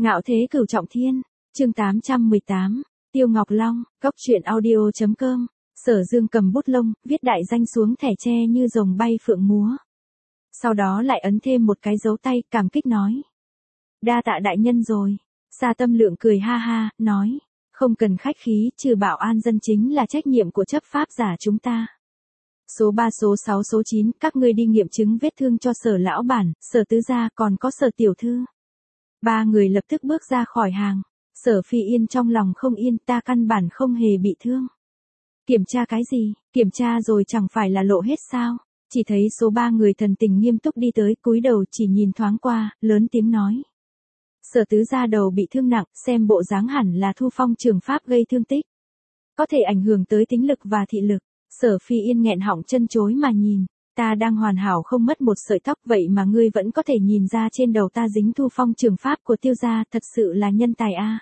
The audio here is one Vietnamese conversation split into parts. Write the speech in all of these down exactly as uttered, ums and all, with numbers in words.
Ngạo thế cửu trọng thiên, chương tám trăm mười tám, Tiêu Ngọc Long, góc truyện audio chấm com. Sở Dương cầm bút lông, viết đại danh xuống thẻ tre như rồng bay phượng múa. Sau đó lại ấn thêm một cái dấu tay, cảm kích nói. Đa tạ đại nhân rồi. Sa Tâm Lượng cười ha ha, nói. Không cần khách khí, trừ bảo an dân chính là trách nhiệm của chấp pháp giả chúng ta. Số ba, số sáu, số chín, các ngươi đi nghiệm chứng vết thương cho Sở lão bản, Sở tứ gia, còn có Sở tiểu thư. Ba người lập tức bước ra khỏi hàng. Sở Phi Yên trong lòng không yên, ta căn bản không hề bị thương. Kiểm tra cái gì, kiểm tra rồi chẳng phải là lộ hết sao? Chỉ thấy số ba người thần tình nghiêm túc đi tới, cúi đầu chỉ nhìn thoáng qua, lớn tiếng nói. Sở tứ gia đầu bị thương nặng, xem bộ dáng hẳn là Thu Phong trường pháp gây thương tích. Có thể ảnh hưởng tới tính lực và thị lực. Sở Phi Yên nghẹn họng chân chối mà nhìn. Ta đang hoàn hảo không mất một sợi tóc, vậy mà ngươi vẫn có thể nhìn ra trên đầu ta dính Thu Phong trường pháp của Tiêu gia, thật sự là nhân tài a.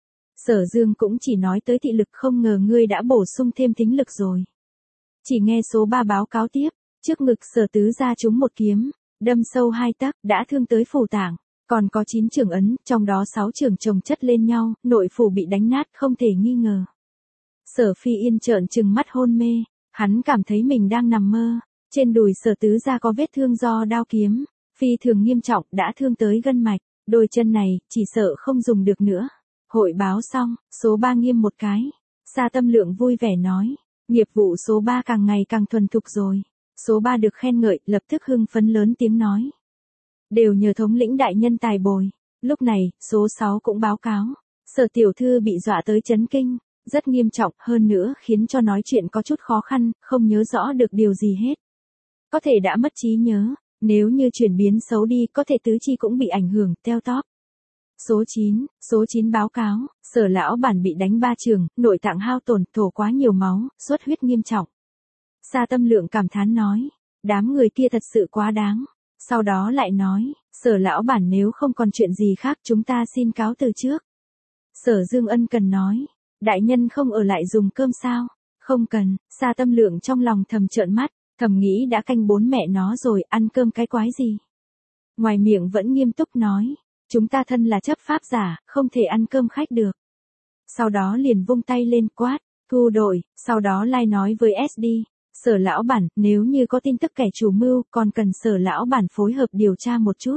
Sở Dương cũng chỉ nói tới thị lực, không ngờ ngươi đã bổ sung thêm tính lực rồi. Chỉ nghe số ba báo cáo tiếp, trước ngực Sở tứ gia trúng một kiếm, đâm sâu hai tấc, đã thương tới phủ tạng, còn có chín trường ấn, trong đó sáu trường chồng chất lên nhau, nội phủ bị đánh nát không thể nghi ngờ. Sở Phi Yên trợn trừng mắt hôn mê, hắn cảm thấy mình đang nằm mơ. Trên đùi Sở tứ gia có vết thương do đao kiếm, phi thường nghiêm trọng, đã thương tới gân mạch, đôi chân này chỉ sợ không dùng được nữa. Hội báo xong, số ba nghiêm một cái. Sa Tâm Lượng vui vẻ nói, nghiệp vụ số ba càng ngày càng thuần thục rồi. Số ba được khen ngợi, lập tức hưng phấn lớn tiếng nói. Đều nhờ thống lĩnh đại nhân tài bồi. Lúc này, số sáu cũng báo cáo. Sở tiểu thư bị dọa tới chấn kinh, rất nghiêm trọng, hơn nữa khiến cho nói chuyện có chút khó khăn, không nhớ rõ được điều gì hết. Có thể đã mất trí nhớ, nếu như chuyển biến xấu đi có thể tứ chi cũng bị ảnh hưởng, teo tóp. Số chín, số chín báo cáo, Sở lão bản bị đánh ba trường, nội tạng hao tổn, thổ quá nhiều máu, xuất huyết nghiêm trọng. Sa Tâm Lượng cảm thán nói, đám người kia thật sự quá đáng. Sau đó lại nói, Sở lão bản nếu không còn chuyện gì khác chúng ta xin cáo từ trước. Sở Dương ân cần nói, đại nhân không ở lại dùng cơm sao? Không cần. Sa Tâm Lượng trong lòng thầm trợn mắt. Thầm nghĩ đã canh bốn mẹ nó rồi, ăn cơm cái quái gì. Ngoài miệng vẫn nghiêm túc nói, chúng ta thân là chấp pháp giả, không thể ăn cơm khách được. Sau đó liền vung tay lên quát, thu đội, sau đó lai nói với ét đê, Sở lão bản, nếu như có tin tức kẻ chủ mưu, còn cần Sở lão bản phối hợp điều tra một chút.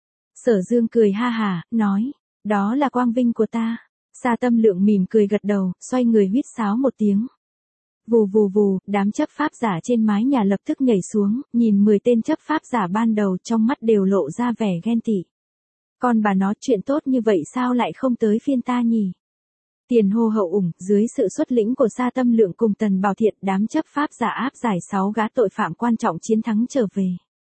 Sở Dương cười ha hả, nói, đó là quang vinh của ta. Sa Tâm Lượng mỉm cười gật đầu, xoay người huýt sáo một tiếng. Vù vù vù, đám chấp pháp giả trên mái nhà lập tức nhảy xuống, nhìn mười tên chấp pháp giả ban đầu trong mắt đều lộ ra vẻ ghen tị. Còn bà nó chuyện tốt như vậy sao lại không tới phiên ta nhỉ? Tiền hô hậu ủng, dưới sự xuất lĩnh của Sa Tâm Lượng cùng Tần Bảo Thiện, đám chấp pháp giả áp giải sáu gã tội phạm quan trọng chiến thắng trở về.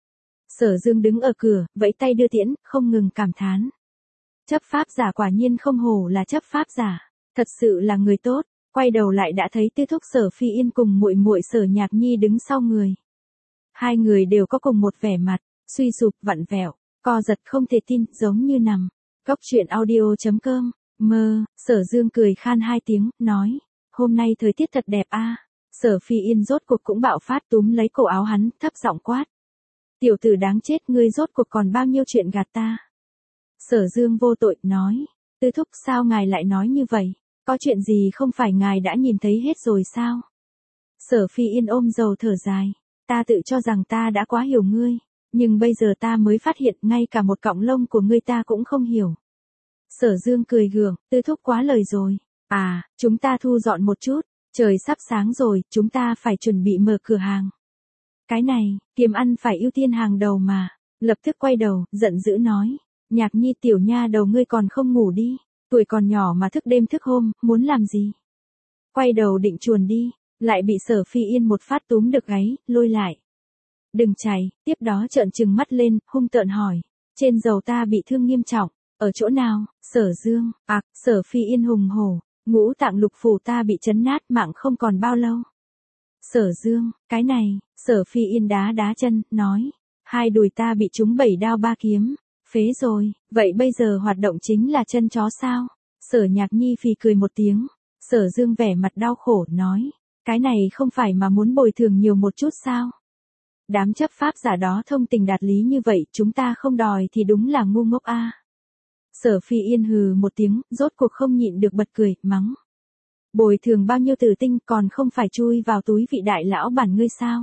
Sở Dương đứng ở cửa, vẫy tay đưa tiễn, không ngừng cảm thán. Chấp pháp giả quả nhiên không hổ là chấp pháp giả, thật sự là người tốt. Quay đầu lại đã thấy Tư thúc Sở Phi Yên cùng muội muội Sở Nhạc Nhi đứng sau người. Hai người đều có cùng một vẻ mặt, suy sụp, vặn vẹo, co giật không thể tin, giống như nằm. Góc truyện audio chấm com. Mơ. Sở Dương cười khan hai tiếng, nói, hôm nay thời tiết thật đẹp a. Sở Phi Yên rốt cuộc cũng bạo phát, túm lấy cổ áo hắn, thấp giọng quát. Tiểu tử đáng chết, ngươi rốt cuộc còn bao nhiêu chuyện gạt ta. Sở Dương vô tội, nói, Tư thúc sao ngài lại nói như vậy? Có chuyện gì không phải ngài đã nhìn thấy hết rồi sao? Sở Phi Yên ôm dầu thở dài. Ta tự cho rằng ta đã quá hiểu ngươi. Nhưng bây giờ ta mới phát hiện ngay cả một cọng lông của ngươi ta cũng không hiểu. Sở Dương cười gượng, Tư thúc quá lời rồi. À, chúng ta thu dọn một chút. Trời sắp sáng rồi, chúng ta phải chuẩn bị mở cửa hàng. Cái này, kiếm ăn phải ưu tiên hàng đầu mà. Lập tức quay đầu, giận dữ nói. Nhạc Nhi tiểu nha đầu ngươi còn không ngủ đi. Tuổi còn nhỏ mà thức đêm thức hôm, muốn làm gì? Quay đầu định chuồn đi, lại bị Sở Phi Yên một phát túm được gáy, lôi lại. Đừng chạy, tiếp đó trợn trừng mắt lên, hung tợn hỏi. Trên dầu ta bị thương nghiêm trọng, ở chỗ nào? Sở Dương, ạc, Sở Phi Yên hùng hổ, ngũ tạng lục phủ ta bị chấn nát, mạng không còn bao lâu. Sở Dương, cái này, Sở Phi Yên đá đá chân, nói. Hai đùi ta bị trúng bảy đao ba kiếm. Phế rồi, vậy bây giờ hoạt động chính là chân chó sao? Sở Nhạc Nhi phì cười một tiếng. Sở Dương vẻ mặt đau khổ, nói. Cái này không phải mà muốn bồi thường nhiều một chút sao? Đám chấp pháp giả đó thông tình đạt lý như vậy, chúng ta không đòi thì đúng là ngu ngốc a. Sở Phi Yên hừ một tiếng, rốt cuộc không nhịn được bật cười, mắng. Bồi thường bao nhiêu tử tinh còn không phải chui vào túi vị đại lão bản ngươi sao?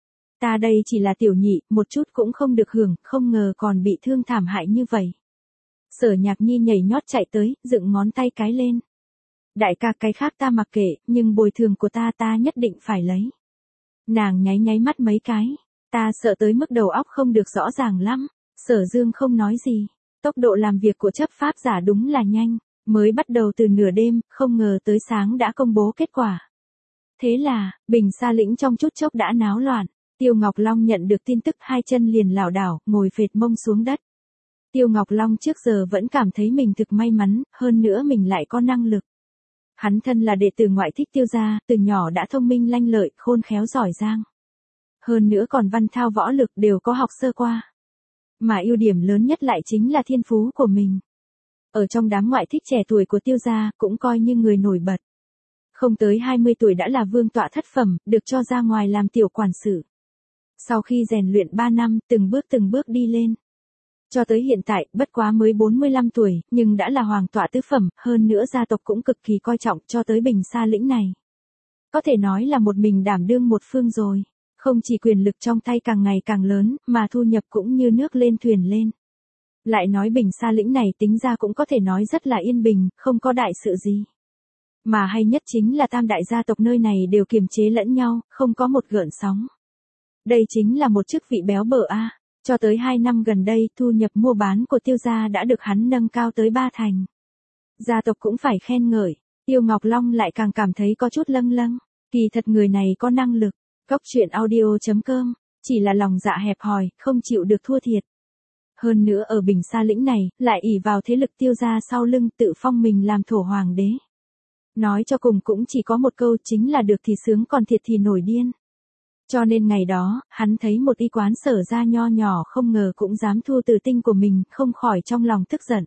Ta đây chỉ là tiểu nhị, một chút cũng không được hưởng, không ngờ còn bị thương thảm hại như vậy. Sở Nhạc Nhi nhảy nhót chạy tới, dựng ngón tay cái lên. Đại ca cái khác ta mặc kệ, nhưng bồi thường của ta ta nhất định phải lấy. Nàng nháy nháy mắt mấy cái. Ta sợ tới mức đầu óc không được rõ ràng lắm. Sở Dương không nói gì. Tốc độ làm việc của chấp pháp giả đúng là nhanh. Mới bắt đầu từ nửa đêm, không ngờ tới sáng đã công bố kết quả. Thế là, Bình Sa Lĩnh trong chút chốc đã náo loạn. Tiêu Ngọc Long nhận được tin tức hai chân liền lảo đảo, ngồi phệt mông xuống đất. Tiêu Ngọc Long trước giờ vẫn cảm thấy mình thực may mắn, hơn nữa mình lại có năng lực. Hắn thân là đệ tử ngoại thích Tiêu gia, từ nhỏ đã thông minh lanh lợi, khôn khéo giỏi giang. Hơn nữa còn văn thao võ lực đều có học sơ qua. Mà ưu điểm lớn nhất lại chính là thiên phú của mình. Ở trong đám ngoại thích trẻ tuổi của Tiêu gia, cũng coi như người nổi bật. Không tới hai mươi tuổi đã là vương tọa thất phẩm, được cho ra ngoài làm tiểu quản sự. Sau khi rèn luyện ba năm, từng bước từng bước đi lên. Cho tới hiện tại, bất quá mới bốn mươi lăm tuổi, nhưng đã là hoàng tọa tứ phẩm, hơn nữa gia tộc cũng cực kỳ coi trọng cho tới Bình Sa Lĩnh này. Có thể nói là một mình đảm đương một phương rồi. Không chỉ quyền lực trong tay càng ngày càng lớn, mà thu nhập cũng như nước lên thuyền lên. Lại nói Bình Sa Lĩnh này tính ra cũng có thể nói rất là yên bình, không có đại sự gì. Mà hay nhất chính là tam đại gia tộc nơi này đều kiềm chế lẫn nhau, không có một gợn sóng. Đây chính là một chức vị béo bở a. Cho tới hai năm gần đây, thu nhập mua bán của Tiêu gia đã được hắn nâng cao tới ba thành. Gia tộc cũng phải khen ngợi, Tiêu Ngọc Long lại càng cảm thấy có chút lâng lâng. Kỳ thật người này có năng lực. Cốc truyện audio chấm com, chỉ là lòng dạ hẹp hòi, không chịu được thua thiệt. Hơn nữa ở Bình Sa Lĩnh này, lại ỷ vào thế lực Tiêu gia sau lưng tự phong mình làm thổ hoàng đế. Nói cho cùng cũng chỉ có một câu chính là được thì sướng còn thiệt thì nổi điên. Cho nên ngày đó, hắn thấy một y quán Sở gia nho nhỏ không ngờ cũng dám thu tử tinh của mình, không khỏi trong lòng tức giận.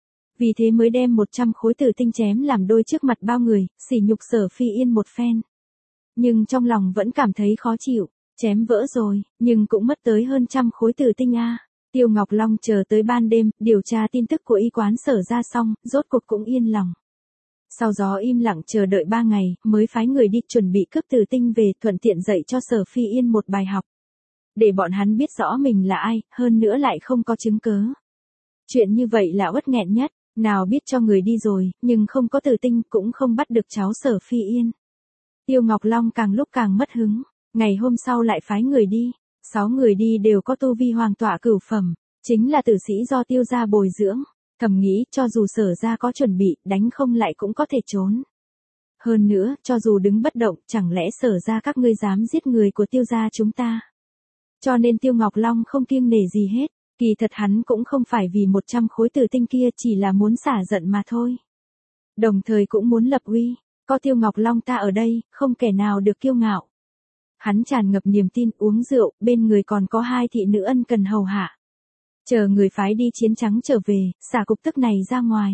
Vì thế mới đem một trăm khối tử tinh chém làm đôi trước mặt bao người, sỉ nhục Sở Phi Yên một phen. Nhưng trong lòng vẫn cảm thấy khó chịu, chém vỡ rồi, nhưng cũng mất tới hơn trăm khối tử tinh a. Tiêu Ngọc Long chờ tới ban đêm, điều tra tin tức của y quán Sở gia xong, rốt cuộc cũng yên lòng. Sau đó im lặng chờ đợi ba ngày, mới phái người đi chuẩn bị cướp tử tinh về, thuận tiện dạy cho Sở Phi Yên một bài học. Để bọn hắn biết rõ mình là ai, hơn nữa lại không có chứng cớ. Chuyện như vậy là uất nghẹn nhất, nào biết cho người đi rồi, nhưng không có tử tinh cũng không bắt được cháu Sở Phi Yên. Tiêu Ngọc Long càng lúc càng mất hứng, ngày hôm sau lại phái người đi, sáu người đi đều có tu vi hoàng tọa cửu phẩm, chính là tử sĩ do Tiêu gia bồi dưỡng. Thầm nghĩ, cho dù Sở gia có chuẩn bị, đánh không lại cũng có thể trốn. Hơn nữa, cho dù đứng bất động, chẳng lẽ Sở gia các ngươi dám giết người của Tiêu gia chúng ta. Cho nên Tiêu Ngọc Long không kiêng nể gì hết, kỳ thật hắn cũng không phải vì một trăm khối tử tinh kia, chỉ là muốn xả giận mà thôi. Đồng thời cũng muốn lập uy, có Tiêu Ngọc Long ta ở đây, không kẻ nào được kiêu ngạo. Hắn tràn ngập niềm tin, uống rượu, bên người còn có hai thị nữ ân cần hầu hạ. Chờ người phái đi chiến trắng trở về, xả cục tức này ra ngoài.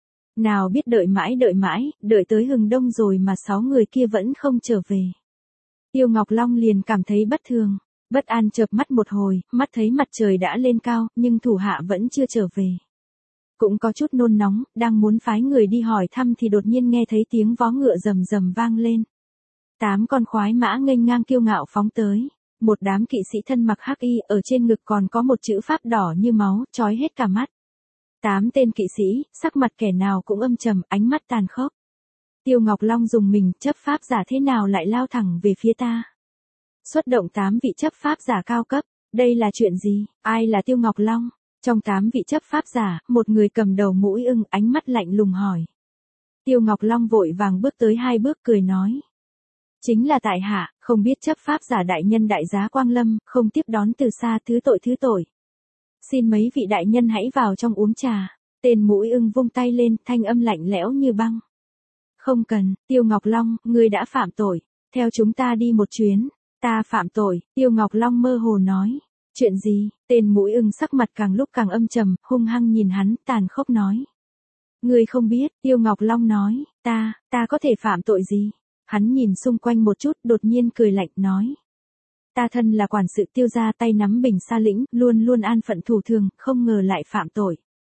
Nào biết đợi mãi đợi mãi, đợi tới hừng đông rồi mà sáu người kia vẫn không trở về. Tiêu Ngọc Long liền cảm thấy bất thường, bất an chợp mắt một hồi, mắt thấy mặt trời đã lên cao, nhưng thủ hạ vẫn chưa trở về. Cũng có chút nôn nóng, đang muốn phái người đi hỏi thăm thì đột nhiên nghe thấy tiếng vó ngựa rầm rầm vang lên. Tám con khoái mã nghênh ngang kiêu ngạo phóng tới. Một đám kỵ sĩ thân mặc hắc y, ở trên ngực còn có một chữ pháp đỏ như máu, chói hết cả mắt. Tám tên kỵ sĩ, sắc mặt kẻ nào cũng âm trầm, ánh mắt tàn khốc. Tiêu Ngọc Long dùng mình, chấp pháp giả thế nào lại lao thẳng về phía ta. Xuất động tám vị chấp pháp giả cao cấp, đây là chuyện gì, ai là Tiêu Ngọc Long? Trong tám vị chấp pháp giả, một người cầm đầu mũi ưng, ánh mắt lạnh lùng hỏi. Tiêu Ngọc Long vội vàng bước tới hai bước cười nói. Chính là tại hạ, không biết chấp pháp giả đại nhân đại giá quang lâm, không tiếp đón từ xa, thứ tội thứ tội. Xin mấy vị đại nhân hãy vào trong uống trà. Tên mũi ưng vung tay lên, thanh âm lạnh lẽo như băng. Không cần, Tiêu Ngọc Long, ngươi đã phạm tội. Theo chúng ta đi một chuyến. Ta phạm tội, Tiêu Ngọc Long mơ hồ nói. Chuyện gì? Tên mũi ưng sắc mặt càng lúc càng âm trầm, hung hăng nhìn hắn, tàn khốc nói. Ngươi không biết, Tiêu Ngọc Long nói, ta, ta có thể phạm tội gì? Hắn nhìn xung quanh một chút, đột nhiên cười lạnh, nói. Ta thân là quản sự Tiêu gia, tay nắm Bình Sa Lĩnh, luôn luôn an phận thủ thường, không ngờ lại phạm tội.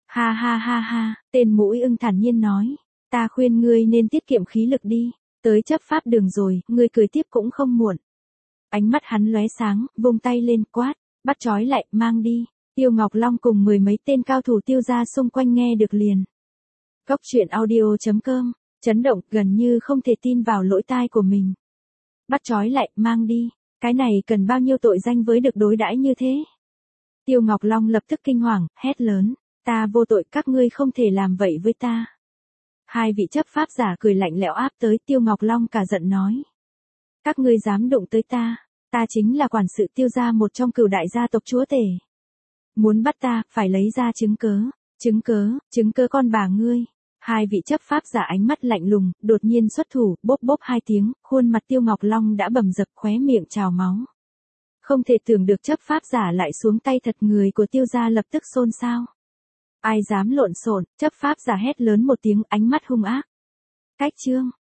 Ha ha ha ha, tên mũi ưng thản nhiên nói. Ta khuyên ngươi nên tiết kiệm khí lực đi, tới chấp pháp đường rồi, ngươi cười tiếp cũng không muộn. Ánh mắt hắn lóe sáng, vung tay lên quát, bắt trói lại, mang đi. Tiêu Ngọc Long cùng mười mấy tên cao thủ Tiêu gia xung quanh nghe được liền. Cốc truyện audio chấm com, chấn động, gần như không thể tin vào lỗ tai của mình. Bắt trói lại, mang đi, cái này cần bao nhiêu tội danh với được đối đãi như thế? Tiêu Ngọc Long lập tức kinh hoàng, hét lớn, ta vô tội, các ngươi không thể làm vậy với ta. Hai vị chấp pháp giả cười lạnh lẽo áp tới, Tiêu Ngọc Long cả giận nói. Các ngươi dám đụng tới ta, ta chính là quản sự Tiêu gia, một trong cửu đại gia tộc chúa tể. Muốn bắt ta, phải lấy ra chứng cớ, chứng cớ, chứng cớ con bà ngươi. Hai vị chấp pháp giả ánh mắt lạnh lùng, đột nhiên xuất thủ, bốp bốp hai tiếng, khuôn mặt Tiêu Ngọc Long đã bầm dập, khóe miệng trào máu. Không thể tưởng được chấp pháp giả lại xuống tay thật, người của Tiêu gia lập tức xôn xao. Ai dám lộn xộn, chấp pháp giả hét lớn một tiếng, ánh mắt hung ác. Cách chương.